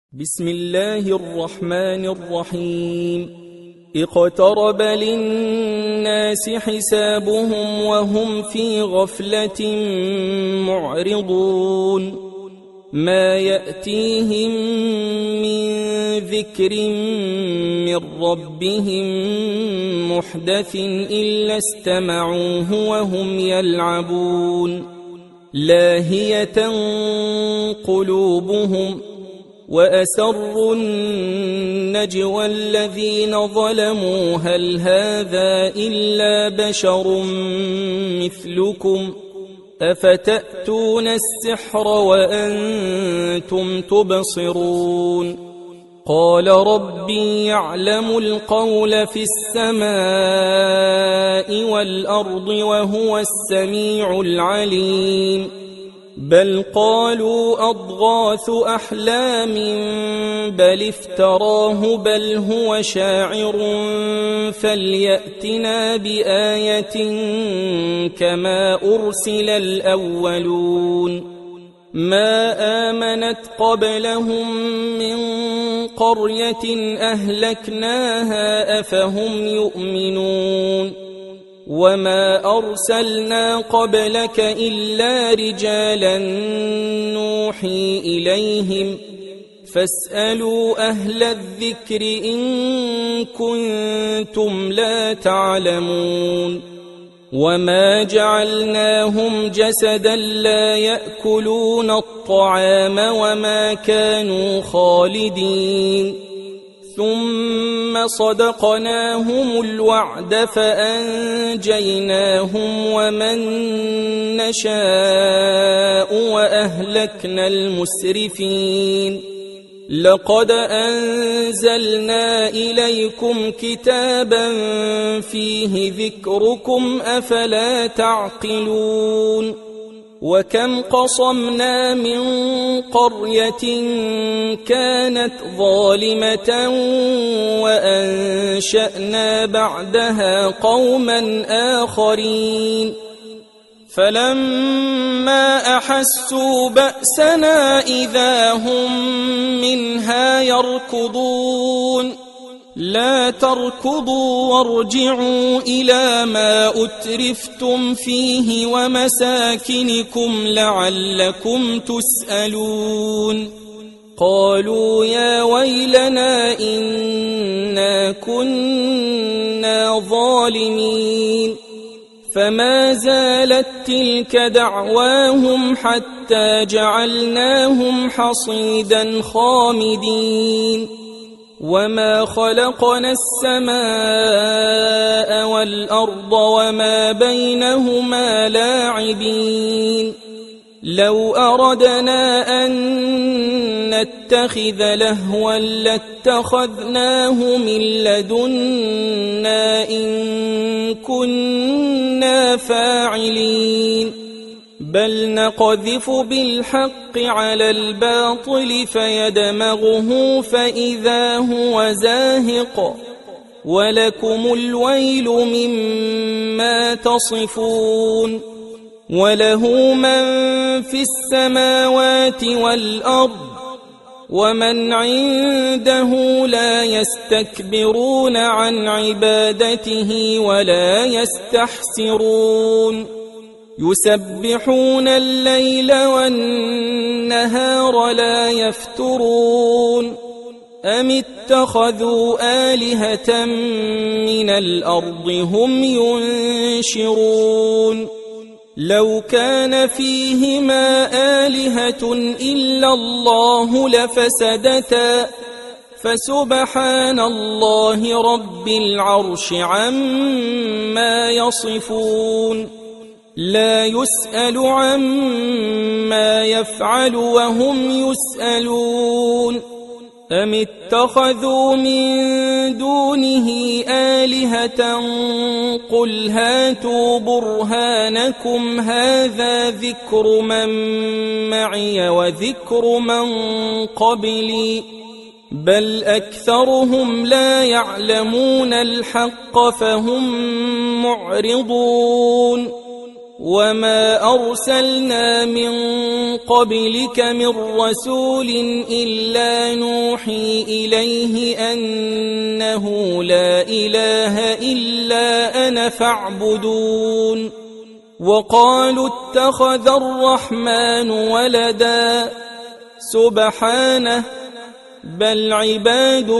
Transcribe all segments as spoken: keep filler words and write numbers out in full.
بسم الله الرحمن الرحيم. اقترب للناس حسابهم وهم في غفلة معرضون. ما يأتيهم من ذكر من ربهم محدث إلا استمعوه وهم يلعبون. لاهية قلوبهم وأسروا النجوى الذين ظلموا هل هذا إلا بشر مثلكم أفتأتون السحر وأنتم تبصرون. قال ربي يعلم القول في السماء والأرض وهو السميع العليم. بل قالوا أضغاث أحلام بل افتراه بل هو شاعر فليأتنا بآية كما أرسل الأولون. ما آمنت قبلهم من قرية أهلكناها أفهم يؤمنون. وما أرسلنا قبلك إلا رجالا نوحي إليهم فاسألوا أهل الذكر إن كنتم لا تعلمون. وما جعلناهم جسدا لا يأكلون الطعام وما كانوا خالدين. ثم صدقناهم الوعد فأنجيناهم ومن نشاء وأهلكنا المسرفين. لقد أنزلنا إليكم كتابا فيه ذكركم أفلا تعقلون. وكم قصمنا من قرية كانت ظالمة وأنشأنا بعدها قوما آخرين. فلما أحسوا بأسنا إذا هم منها يركضون. لا تركضوا وارجعوا إلى ما أترفتم فيه ومساكنكم لعلكم تسألون. قالوا يا ويلنا إنا كنا ظالمين. فما زالت تلك دعواهم حتى جعلناهم حصيدا خامدين. وما خلقنا السماء والأرض وما بينهما لاعبين. لو أردنا أن نتخذ لهوا لاتخذناه من لدنا إن كنا فاعلين. بل نقذف بالحق على الباطل فيدمغه فإذا هو زاهق. ولكم الويل مما تصفون. وله من في السماوات والأرض ومن عنده لا يستكبرون عن عبادته ولا يستحسرون. يسبحون الليل والنهار لا يفترون. أم اتخذوا آلهة من الأرض هم ينشرون. لو كان فيهما آلهة إلا الله لفسدتا فسبحان الله رب العرش عما يصفون. لا يسأل عما يفعل وهم يسألون. أم اتخذوا من دونه آلهة قل هاتوا برهانكم هذا ذكر من معي وذكر من قبلي بل أكثرهم لا يعلمون الحق فهم معرضون. وما أرسلنا من قبلك من رسول إلا نوحي إليه أنه لا إله إلا أنا فاعبدون وقالوا اتخذ الرحمن ولدا سبحانه بل عباد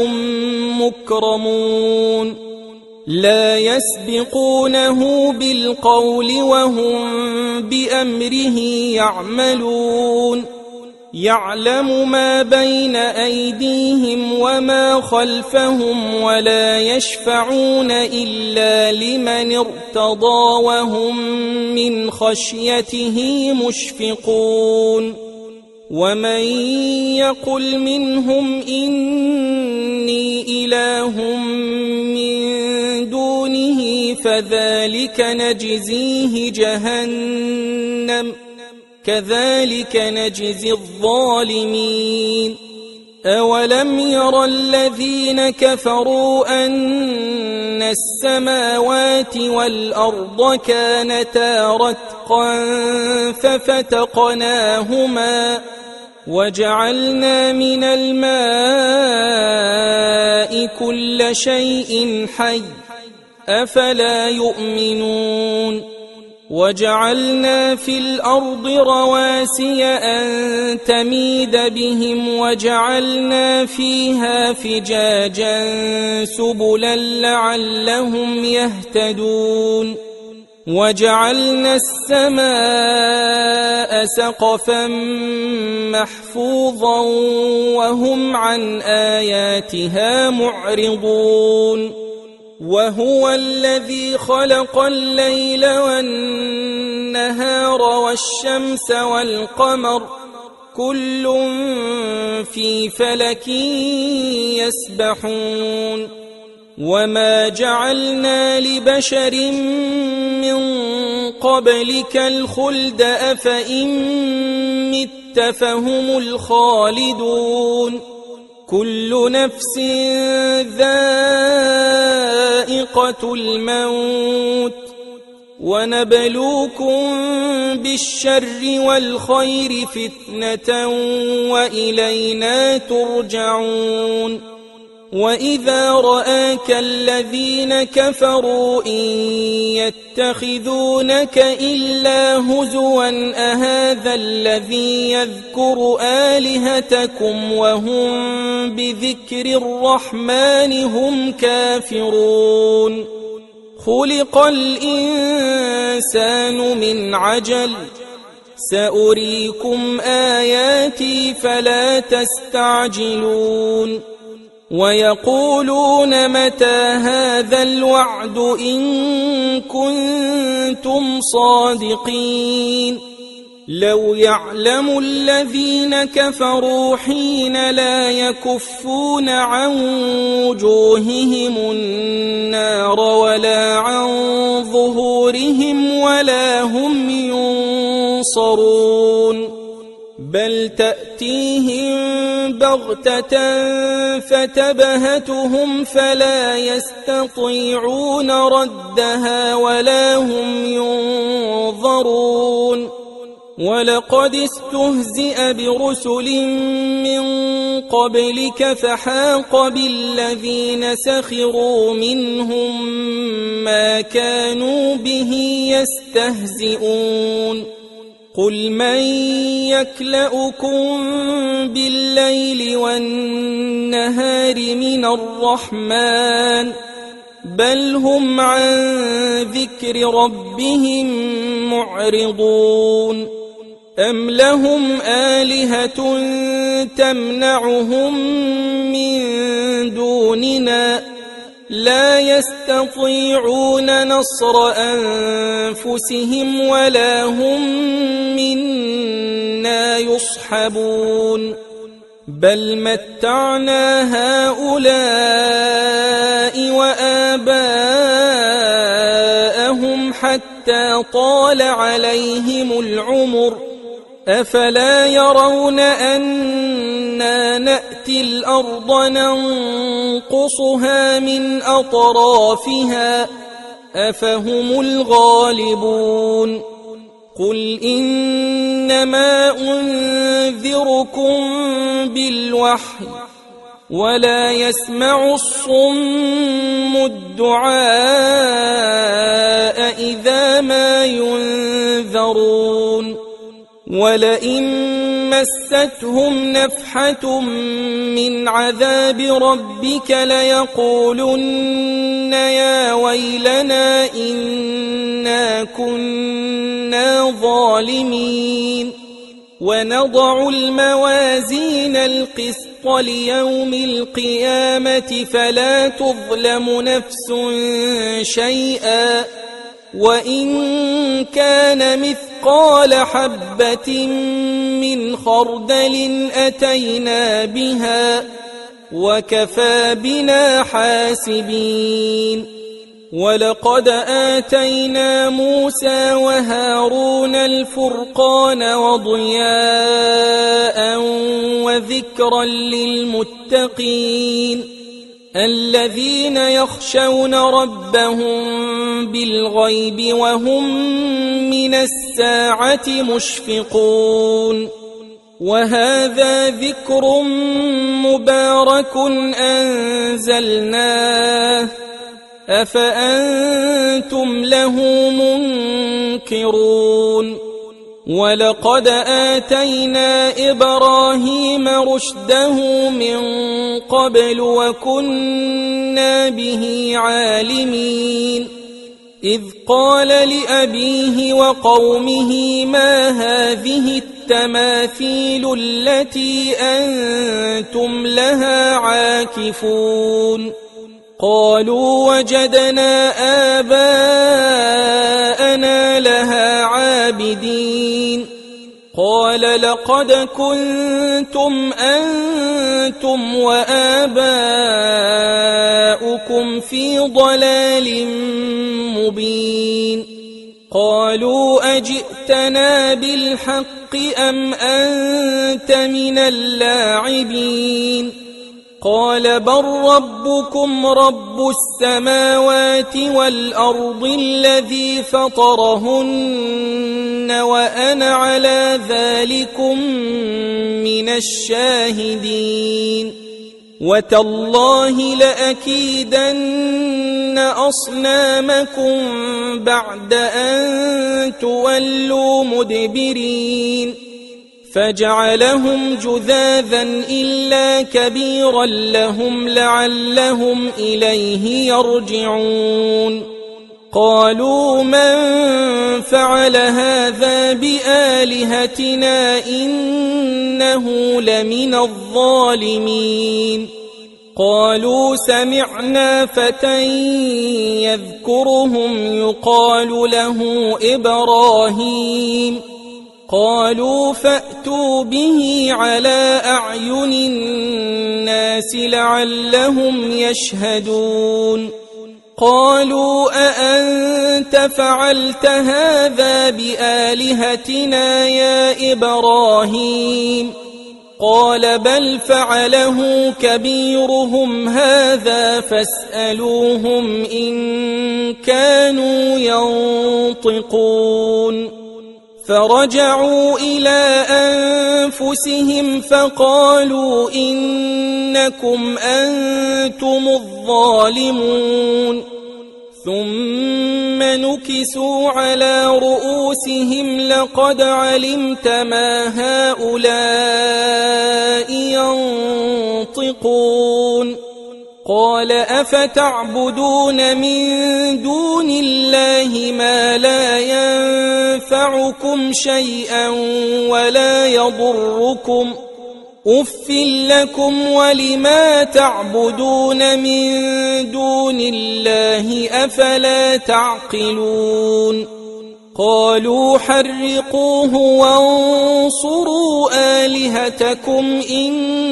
مكرمون لا يسبقونه بالقول وهم بأمره يعملون يعلم ما بين أيديهم وما خلفهم ولا يشفعون إلا لمن ارتضى وهم من خشيته مشفقون ومن يقل منهم إني إله من دونه فذلك نجزيه جهنم كذلك نجزي الظالمين أولم ير الذين كفروا أن السماوات والأرض كانتا رتقا ففتقناهما وجعلنا من الماء كل شيء حي أفلا يؤمنون وجعلنا في الأرض رواسي أن تميد بهم وجعلنا فيها فجاجا سبلا لعلهم يهتدون وجعلنا السماء سقفا محفوظا وهم عن آياتها معرضون وهو الذي خلق الليل والنهار والشمس والقمر كل في فلك يسبحون وما جعلنا لبشر من قبلك الخلد أفإن مت فهم الخالدون كل نفس ذائقة الموت ونبلوكم بالشر والخير فتنة وإلينا ترجعون وإذا رآك الذين كفروا إن يتخذونك إلا هزوا أهذا الذي يذكر آلهتكم وهم بذكر الرحمن هم كافرون خلق الإنسان من عجل سأريكم آياتي فلا تستعجلون ويقولون متى هذا الوعد إن كنتم صادقين لو يعلم الذين كفروا حين لا يكفون عن وجوههم النار ولا عن ظهورهم ولا هم ينصرون بل تأتيهم بغتة فتبهتهم فلا يستطيعون ردها ولا هم ينظرون ولقد استهزئ برسل من قبلك فحاق بالذين سخروا منهم ما كانوا به يستهزئون قل من يكلؤكم بالليل والنهار من الرحمن بل هم عن ذكر ربهم معرضون أم لهم آلهة تمنعهم من دوننا لا يستطيعون نصر أنفسهم ولا هم منا يصحبون بل متعنا هؤلاء وآباءهم حتى طال عليهم العمر أفلا يرون أنا نأتي الأرض ننقصها من أطرافها أفهم الغالبون قل إنما أنذركم بالوحي ولا يسمع الصم الدعاء إذا ما ينذرون ولئن مستهم نفحة من عذاب ربك ليقولن يا ويلنا إنا كنا ظالمين ونضع الموازين القسط ليوم القيامة فلا تظلم نفس شيئا وإن كان مثقال حبة من خردل أتينا بها وكفى بنا حاسبين ولقد آتينا موسى وهارون الفرقان وضياء وذكرا للمتقين الذين يخشون ربهم بالغيب وهم من الساعة مشفقون وهذا ذكر مبارك أنزلناه أفأنتم له منكرون ولقد آتينا إبراهيم رشده من قبل وكنا به عالمين إذ قال لأبيه وقومه ما هذه التماثيل التي أنتم لها عاكفون قالوا وجدنا آباءنا لها عابدين قال لقد كنتم أنتم وآباؤكم في ضلال مبين قالوا أجئتنا بالحق أم أنت من اللاعبين قال بل ربكم رب السماوات والأرض الذي فطرهن وأنا على ذلكم من الشاهدين وتالله لأكيدن أصنامكم بعد أن تولوا مدبرين فجعلهم جذاذا إلا كبيرا لهم لعلهم إليه يرجعون قالوا من فعل هذا بآلهتنا إنه لمن الظالمين قالوا سمعنا فتى يذكرهم يقال له إبراهيم قالوا فأتوا به على أعين الناس لعلهم يشهدون قالوا أأنت فعلت هذا بآلهتنا يا إبراهيم قال بل فعله كبيرهم هذا فاسألوهم إن كانوا ينطقون فرجعوا إلى أنفسهم فقالوا إنكم أنتم الظالمون ثم نكسوا على رؤوسهم لقد علمت ما هؤلاء ينطقون قال أفتعبدون من دون الله ما لا ينفعكم شيئا ولا يضركم أف لكم ولما تعبدون من دون الله أفلا تعقلون قالوا حرقوه وانصروا آلهتكم إن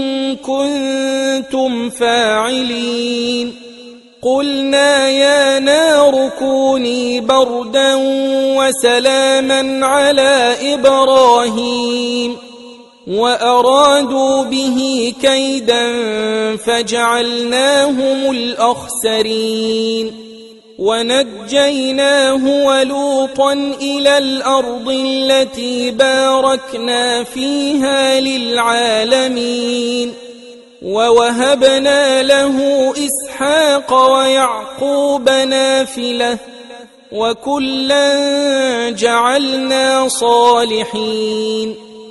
كنتم فاعلين قلنا يا نار كوني بردا وسلاما على إبراهيم وأرادوا به كيدا فجعلناهم الأخسرين ونجيناه ولوطا إلى الأرض التي باركنا فيها للعالمين ووهبنا له إسحاق ويعقوب نافلة وكلا جعلنا صالحين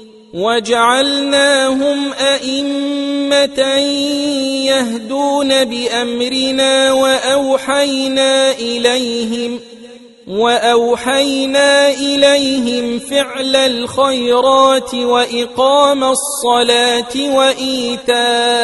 وجعلناهم أئمة يهدون بأمرنا وأوحينا إليهم وأوحينا إليهم فعل الخيرات وإقام الصلاة وإيتاء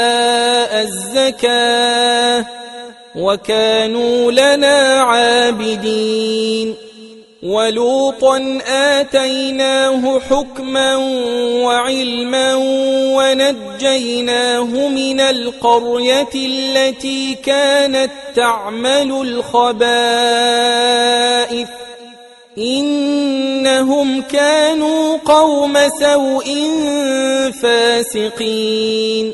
الزكاة وكانوا لنا عابدين ولوطا آتيناه حكما وعلما ونجيناه من القرية التي كانت تعمل الخبائث إنهم كانوا قوم سوء فاسقين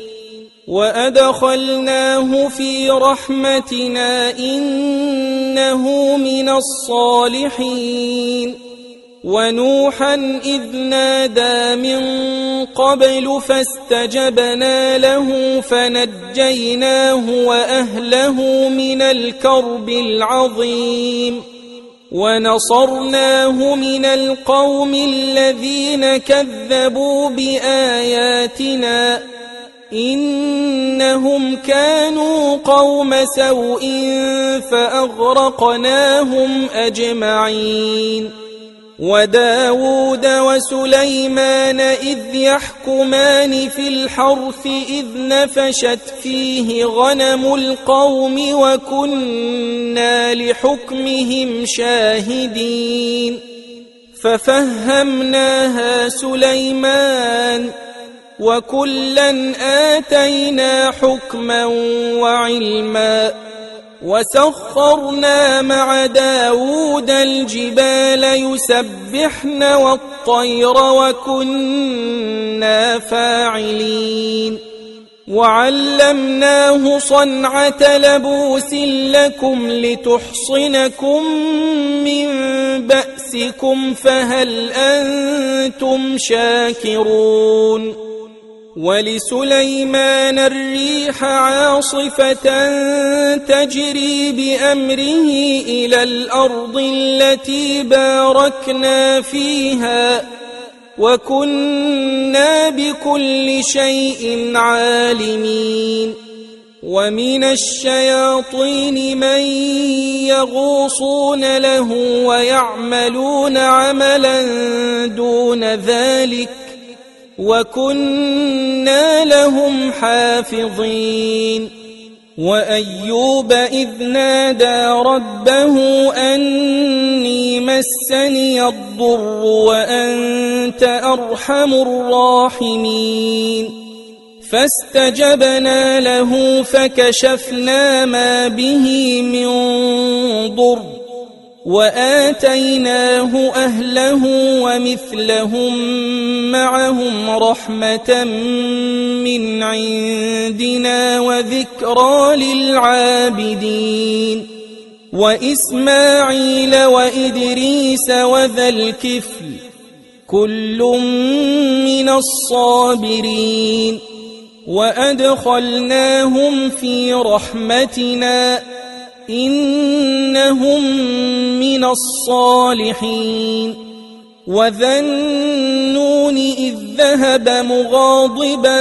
وأدخلناه في رحمتنا إنه من الصالحين ونوحا إذ نادى من قبل فاستجبنا له فنجيناه وأهله من الكرب العظيم ونصرناه من القوم الذين كذبوا بآياتنا إنهم كانوا قوم سوء فأغرقناهم أجمعين وداود وسليمان إذ يحكمان في الحرث إذ نفشت فيه غنم القوم وكنا لحكمهم شاهدين ففهمناها سليمان وكلا آتينا حكما وعلما وسخرنا مع داود الجبال يسبحن والطير وكنا فاعلين وعلمناه صنعة لبوس لكم لتحصنكم من بأسكم فهل أنتم شاكرون ولسليمان الريح عاصفة تجري بأمره إلى الأرض التي باركنا فيها وكنا بكل شيء عالمين ومن الشياطين من يغوصون له ويعملون عملا دون ذلك وكنا لهم حافظين وأيوب إذ نادى ربه أني مسني الضر وأنت أرحم الراحمين فاستجبنا له فكشفنا ما به من ضر وآتيناه أهله ومثلهم معهم رحمة من عندنا وذكرى للعابدين وإسماعيل وإدريس وذا الكفل كل من الصابرين وأدخلناهم في رحمتنا إنهم من الصالحين وذا النون إذ ذهب مغاضبا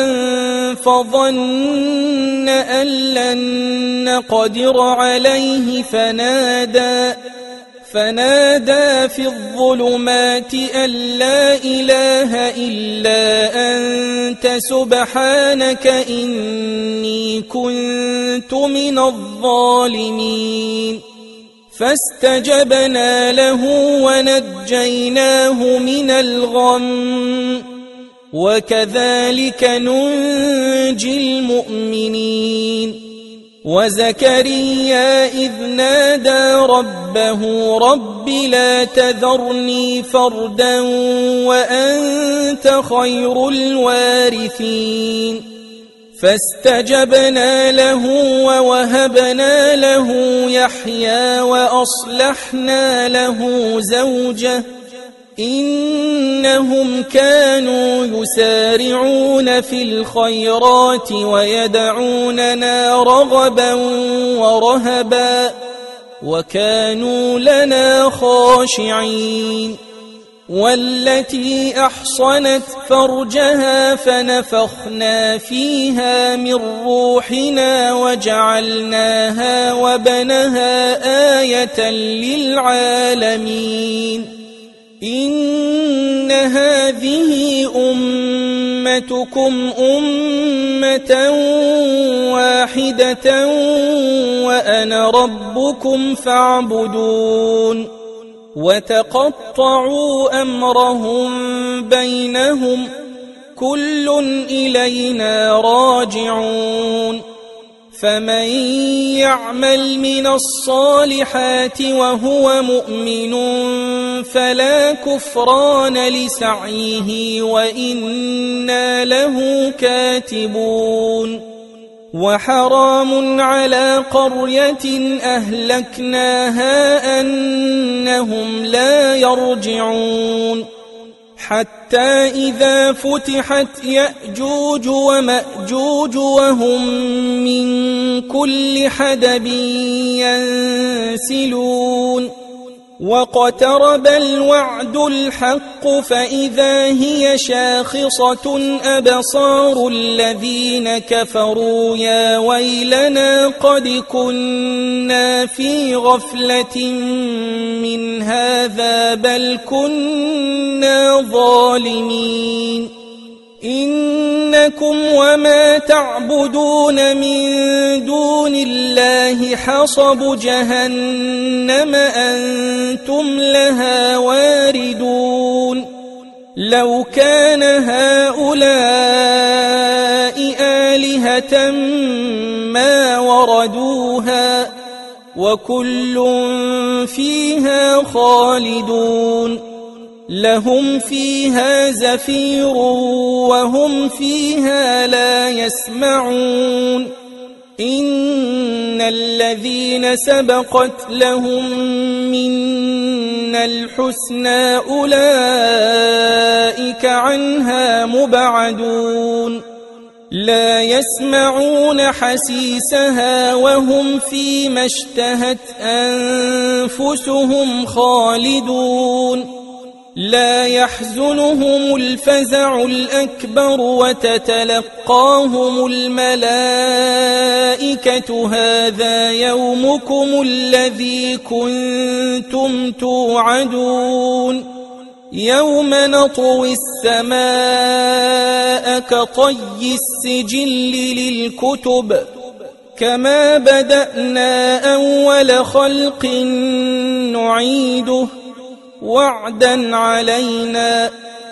فظن أن لن نقدر عليه فنادى فنادى في الظلمات أن لا إله إلا أنت سبحانك إني كنت من الظالمين فاستجبنا له ونجيناه من الغم وكذلك ننجي المؤمنين وزكريا إذ نادى ربه رب لا تذرني فردا وأنت خير الوارثين فاستجبنا له ووهبنا له يحيى وأصلحنا له زوجه إنهم كانوا يسارعون في الخيرات ويدعوننا رغبا ورهبا وكانوا لنا خاشعين والتي أحصنت فرجها فنفخنا فيها من روحنا وجعلناها وبنها آية للعالمين إن هذه أمتكم أمة واحدة وأنا ربكم فاعبدون وتقطعوا أمرهم بينهم كل إلينا راجعون فمن يعمل من الصالحات وهو مؤمن فلا كفران لسعيه وإنا له كاتبون وحرام على قرية أهلكناها أنهم لا يرجعون حتى إذا فتحت يأجوج ومأجوج وهم من كل حدب ينسلون واقترب الوعد الحق فإذا هي شاخصة أبصار الذين كفروا يا ويلنا قد كنا في غفلة من هذا بل كنا ظالمين إنكم وما تعبدون من دون الله حصب جهنم أنتم لها واردون لو كان هؤلاء آلهة ما وردوها وكل فيها خالدون لهم فيها زفير وهم فيها لا يسمعون إن الذين سبقت لهم منا الحسنى أولئك عنها مبعدون لا يسمعون حسيسها وهم فيما اشتهت أنفسهم خالدون لا يحزنهم الفزع الأكبر وتتلقاهم الملائكة هذا يومكم الذي كنتم توعدون يوم نطوي السماء كطي السجل للكتب كما بدأنا أول خلق نعيده وعدا علينا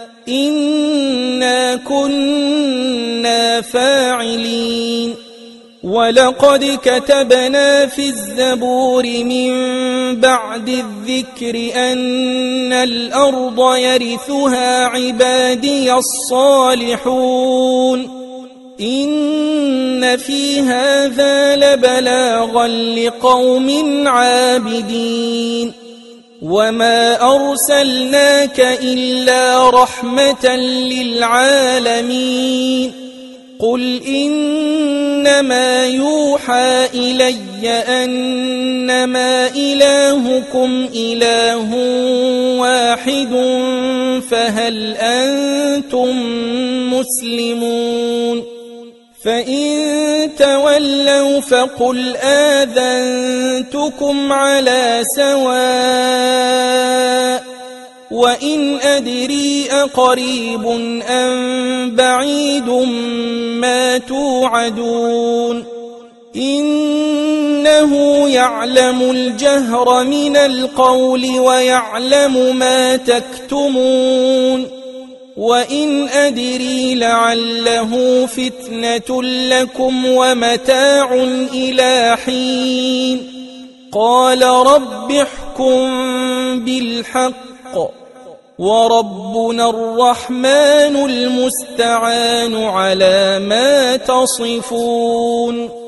إنا كنا فاعلين ولقد كتبنا في الزبور من بعد الذكر أن الأرض يرثها عبادي الصالحون إن في هذا لبلاغا لقوم عابدين وما أرسلناك إلا رحمة للعالمين قل إنما يوحى إلي أنما إلهكم إله واحد فهل أنتم مسلمون فإن تولوا فقل آذنتكم على سواء وإن أدري أقريب أم بعيد ما توعدون إنه يعلم الجهر من القول ويعلم ما تكتمون وإن أدري لعله فتنة لكم ومتاع إلى حين قال رب احكم بالحق وربنا الرحمن المستعان على ما تصفون.